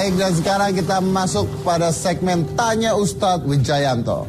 Baik, dan sekarang kita masuk pada segmen Tanya Ustadz Wijayanto.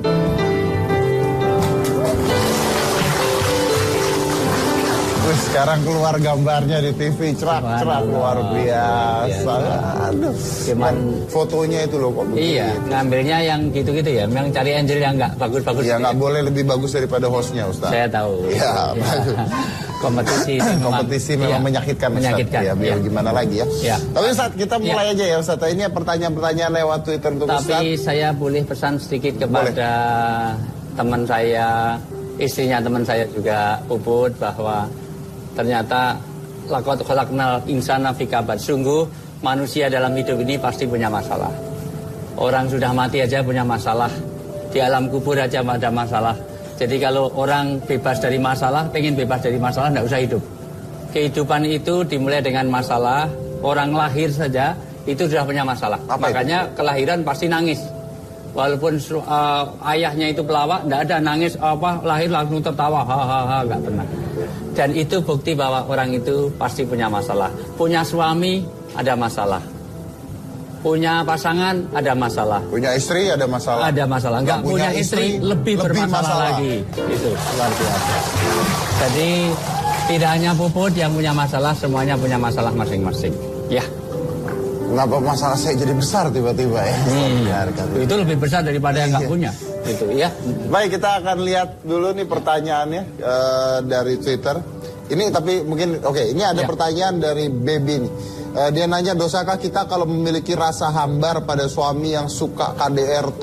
Sekarang keluar gambarnya di TV, cerak-cerak luar biasa. Aduh, cuman fotonya itu loh kok begini. Iya, ngambilnya yang gitu-gitu ya, memang cari angel yang nggak bagus-bagus. Ya nggak boleh lebih bagus daripada hostnya, Ustaz. Saya tahu. Ya, bagus. Kompetisi memang menyakitkan, menyakitkan. Ya, biar gimana lagi ya. Ya. Tapi Ustaz, kita mulai aja ya Ustaz. Ini pertanyaan-pertanyaan lewat Twitter untuk Ustaz. Tapi saya boleh pesan sedikit kepada teman saya, istrinya teman saya juga, Puput, bahwa ternyata laqad khalaqnal insana fi kabad. Sungguh manusia dalam hidup ini pasti punya masalah. Orang sudah mati aja punya masalah. Di alam kubur aja ada masalah. Jadi kalau orang bebas dari masalah, pengen bebas dari masalah, tidak usah hidup. Kehidupan itu dimulai dengan masalah. Orang lahir saja itu sudah punya masalah. Makanya kelahiran pasti nangis. Walaupun ayahnya itu pelawak, tidak ada nangis lahir langsung tertawa, hahaha, nggak pernah. Dan itu bukti bahwa orang itu pasti punya masalah. Punya suami ada masalah. Punya pasangan ada masalah. Punya istri ada masalah. Ada masalah. Enggak punya istri lebih bermasalah lagi. Itu luar biasa. Jadi tidak hanya Puput yang punya masalah, semuanya punya masalah masing-masing. Ya. Kenapa masalah saya jadi besar tiba-tiba ya? Itu lebih besar daripada yang nggak punya. Itu ya. Baik, kita akan lihat dulu nih pertanyaannya dari Twitter. Ini tapi mungkin ini ada pertanyaan dari Baby nih. Dia nanya, dosakah kita kalau memiliki rasa hambar pada suami yang suka KDRT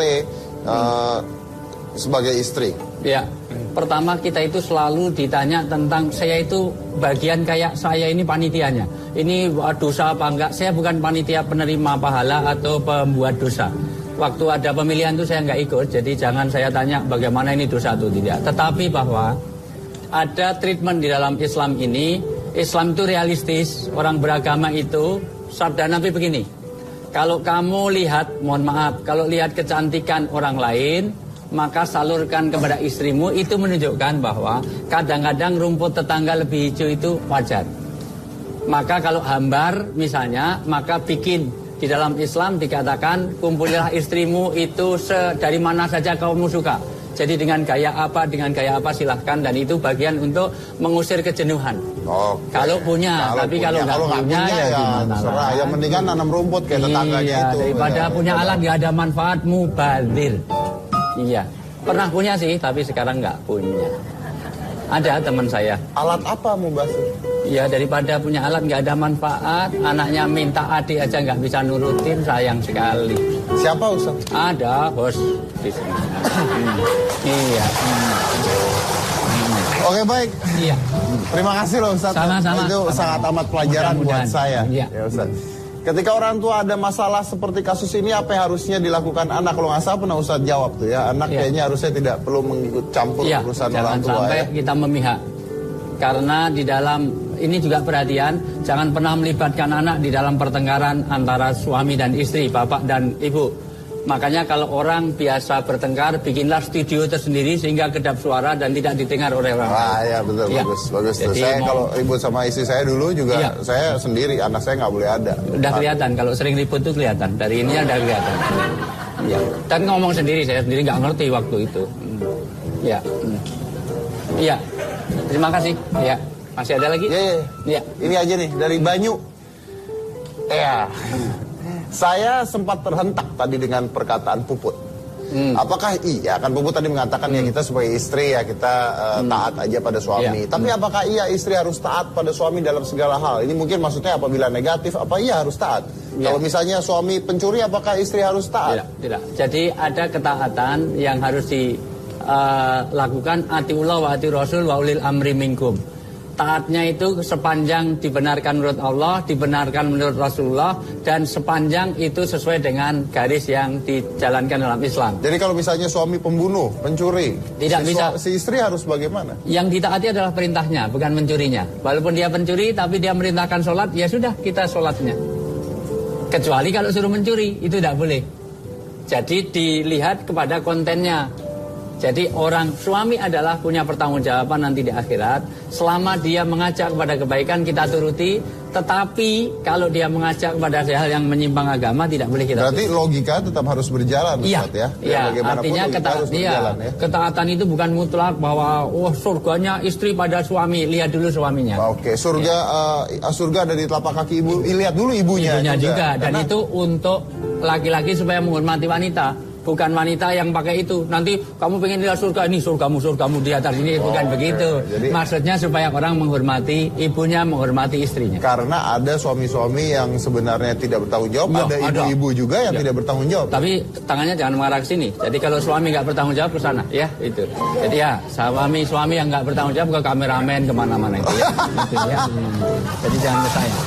sebagai istri? Ya. Pertama kita itu selalu ditanya tentang saya itu bagian kayak saya ini panitianya. Ini dosa apa enggak? Saya bukan panitia penerima pahala atau pembuat dosa. Waktu ada pemilihan itu saya nggak ikut, jadi jangan saya tanya bagaimana ini dosa atau tidak. Tetapi bahwa ada treatment di dalam Islam ini, Islam itu realistis, orang beragama itu, sabda Nabi begini, kalau kamu lihat, mohon maaf, kalau lihat kecantikan orang lain, maka salurkan kepada istrimu, itu menunjukkan bahwa kadang-kadang rumput tetangga lebih hijau itu wajar. Maka kalau hambar misalnya, maka bikin. Di dalam Islam dikatakan kumpulilah istrimu itu dari mana saja kamu suka. Jadi dengan gaya apa silahkan, dan itu bagian untuk mengusir kejenuhan. Kalau punya, tapi kalau nggak punya ya gimana lah. Yang mendingan nanam rumput kayak tetangganya itu. Daripada punya alat nggak ada manfaat, mubazir. Iya, pernah punya sih, tapi sekarang nggak punya. Ada teman saya. Alat apa mubazir? Ya daripada punya alat nggak ada manfaat, anaknya minta adik aja nggak bisa nurutin, sayang sekali. Siapa Ustaz? Ada bos di sini. Iya. Oke, baik. Iya. Terima kasih loh Ustaz. Sama-sama. Itu sangat amat pelajaran buat saya. Iya. Ya Ustaz. Ketika orang tua ada masalah seperti kasus ini, apa yang harusnya dilakukan anak? Kalau nggak salah pernah Ustaz jawab tuh ya, anak kayaknya harusnya tidak perlu mengikut campur urusan orang tua. Jangan sampai kita memihak. Karena di dalam, ini juga perhatian, jangan pernah melibatkan anak di dalam pertengkaran antara suami dan istri, bapak dan ibu. Makanya kalau orang biasa bertengkar, bikinlah studio tersendiri sehingga kedap suara dan tidak didengar oleh orang lain. Ya betul, bagus. Jadi, saya kalau ribut sama istri saya dulu juga, saya sendiri, anak saya nggak boleh ada. Udah kelihatan, kalau sering ribut tuh kelihatan, dari ini udah kelihatan. Ya. Dan ngomong sendiri, saya sendiri nggak ngerti waktu itu. Ya. Iya. Terima kasih. Ya. Masih ada lagi? Iya. Ini aja nih dari Banyu. Ya. Saya sempat terhentak tadi dengan perkataan Puput. Apakah iya, kan Puput tadi mengatakan ya kita sebagai istri ya kita taat aja pada suami. Tapi apakah iya istri harus taat pada suami dalam segala hal? Ini mungkin maksudnya apabila negatif, apa iya harus taat? Kalau misalnya suami pencuri, apakah istri harus taat? Tidak. Jadi ada ketaatan yang harus dilakukan, atiullah wa ati rasul wa ulil amri minkum. Taatnya itu sepanjang dibenarkan menurut Allah, dibenarkan menurut Rasulullah, dan sepanjang itu sesuai dengan garis yang dijalankan dalam Islam. Jadi kalau misalnya suami pembunuh, pencuri, tidak bisa. Si istri harus bagaimana? Yang ditaati adalah perintahnya, bukan mencurinya. Walaupun dia pencuri, tapi dia merintahkan sholat, ya sudah kita sholatnya. Kecuali kalau suruh mencuri, itu tidak boleh. Jadi dilihat kepada kontennya. Jadi orang suami adalah punya pertanggungjawaban nanti di akhirat. Selama dia mengajak kepada kebaikan kita turuti, tetapi kalau dia mengajak kepada hal yang menyimpang agama tidak boleh kita Berarti turuti. logika tetap harus berjalan, Iya, Ustaz, ya. iya. Artinya berjalan, ya. ketaatan itu bukan mutlak bahwa surganya istri pada suami, lihat dulu suaminya. Oke, surga ada di telapak kaki ibu. Lihat dulu ibunya juga. Dan itu untuk laki-laki supaya menghormati wanita. Bukan wanita yang pakai itu. Nanti kamu pengen lihat surga, ini surgamu di atas ini. Bukan begitu. Jadi, maksudnya supaya orang menghormati ibunya, menghormati istrinya. Karena ada suami-suami yang sebenarnya tidak bertanggung jawab. Ada ibu-ibu juga yang tidak bertanggung jawab. Tapi tangannya jangan mengarah ke sini. Jadi kalau suami nggak bertanggung jawab ke sana, ya itu. Jadi ya suami yang nggak bertanggung jawab ke kameramen kemana-mana itu ya. Gitu, ya. Jadi jangan ke saya.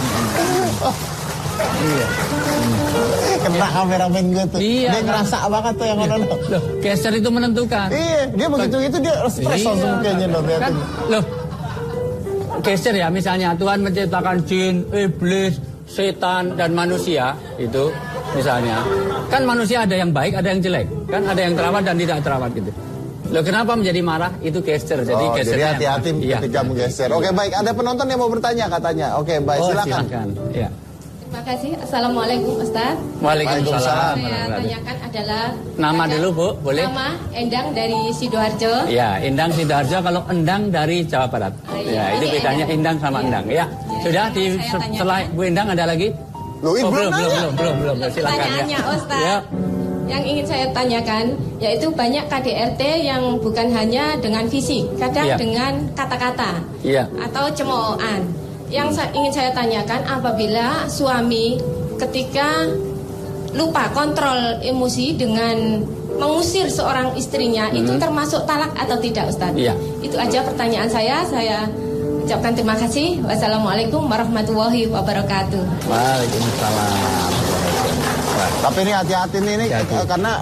Iya. Kena kameramen gue tuh. Iya, Dia ngerasa banget tuh yang nonton. Loh, geser itu menentukan. Iya, dia begitu itu dia stres langsung kayaknya kan, loh, geser ya misalnya Tuhan menciptakan jin, iblis, setan dan manusia itu misalnya. Kan manusia ada yang baik, ada yang jelek. Kan ada yang terawat dan tidak terawat gitu. Loh, kenapa menjadi marah? Itu geser. Jadi hati-hati ketika menggeser. Oke, baik. Ada penonton yang mau bertanya katanya. Oke, baik. Silakan. Ya. Terima kasih. Assalamualaikum Ustaz. Waalaikumsalam. Saya tanyakan adalah nama dulu Bu, boleh? Nama Endang dari Sidoarjo. Ya, Endang Sidoarjo. Kalau Endang dari Jawa Barat. Ya, itu bedanya Endang sama Endang. Ya, sudah setelah Bu Endang ada lagi? Belum. Silakan. Pertanyaannya Ustaz. Ya. Yang ingin saya tanyakan yaitu banyak KDRT yang bukan hanya dengan fisik, kadang dengan kata-kata atau cemoohan. Yang ingin saya tanyakan, apabila suami ketika lupa kontrol emosi dengan mengusir seorang istrinya, itu termasuk talak atau tidak, Ustaz? Iya. Itu aja pertanyaan saya. Saya ucapkan terima kasih. Wassalamualaikum warahmatullahi wabarakatuh. Waalaikumsalam. Tapi ini hati-hati nih karena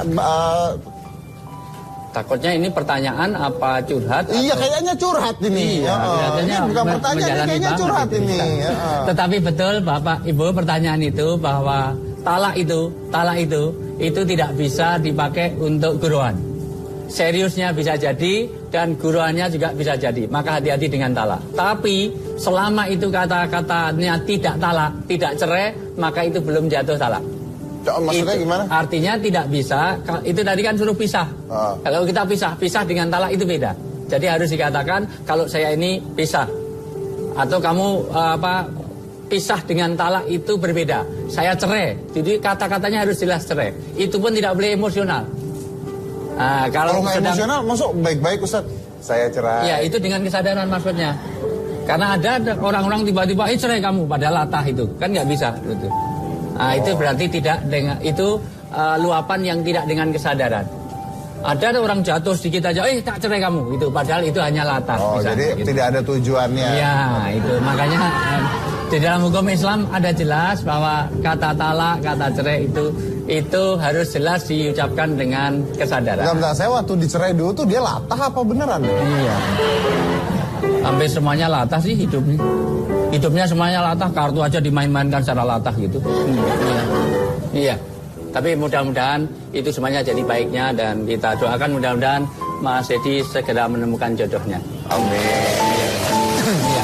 takutnya ini pertanyaan apa curhat? Iya, kayaknya curhat ini. Iya, ini bukan pertanyaan, kayaknya curhat ini. Tetapi betul Bapak Ibu, pertanyaan itu bahwa talak itu tidak bisa dipakai untuk guruan. Seriusnya bisa jadi dan guruannya juga bisa jadi. Maka hati-hati dengan talak. Tapi selama itu kata-katanya tidak talak, tidak cerai, maka itu belum jatuh talak. Maksudnya itu, gimana? Artinya tidak bisa. Itu tadi kan suruh pisah. Kalau kita pisah dengan talak itu beda. Jadi harus dikatakan kalau saya ini pisah atau kamu pisah dengan talak itu berbeda. Saya cerai. Jadi kata-katanya harus jelas cerai. Itu pun tidak boleh emosional. Kalau nggak emosional, masuk baik-baik Ustaz. Saya cerai. Ya itu dengan kesadaran maksudnya. Karena ada orang-orang tiba-tiba cerai kamu padahal latah itu kan nggak bisa gitu. Itu berarti tidak dengan itu luapan yang tidak dengan kesadaran. Ada orang jatuh sedikit aja, tak cerai kamu itu, padahal itu hanya latah. Jadi gitu. Tidak ada tujuannya. Ya itu makanya di dalam hukum Islam ada jelas bahwa kata talak, kata cerai itu harus jelas diucapkan dengan kesadaran. Bentar, saya waktu dicerai dulu tuh dia latah apa beneran? Iya. Hampir semuanya latah sih hidupnya. Hidupnya semuanya latah, kartu aja dimain-mainkan secara latah gitu. Iya. Tapi mudah-mudahan itu semuanya jadi baiknya dan kita doakan mudah-mudahan Mas Edi segera menemukan jodohnya. Amin. Iya.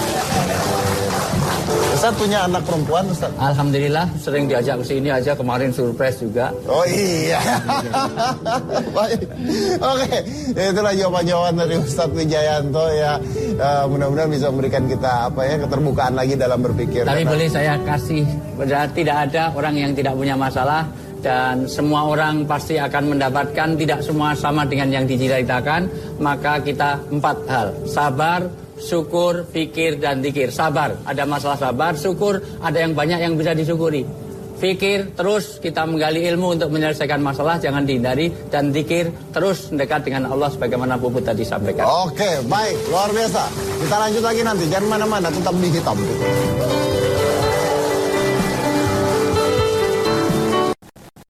Ustaz punya anak perempuan, Ustaz? Alhamdulillah sering diajak ke sini aja, kemarin surprise juga. Oh iya. Baik. Oke, itulah jawaban-jawaban dari Ustaz Wijayanto ya. Mudah-mudahan bisa memberikan kita keterbukaan lagi dalam berpikir. Tapi boleh saya kasih, tidak ada orang yang tidak punya masalah dan semua orang pasti akan mendapatkan, tidak semua sama dengan yang diceritakan. Maka kita 4 hal: sabar, syukur, fikir, dan zikir. Sabar, ada masalah sabar. Syukur, ada yang banyak yang bisa disyukuri. Fikir, terus kita menggali ilmu untuk menyelesaikan masalah, jangan dihindari. Dan zikir, terus dekat dengan Allah sebagaimana Puput tadi sampaikan. Oke, baik, luar biasa. Kita lanjut lagi nanti, jangan mana-mana, tetap di Hitam.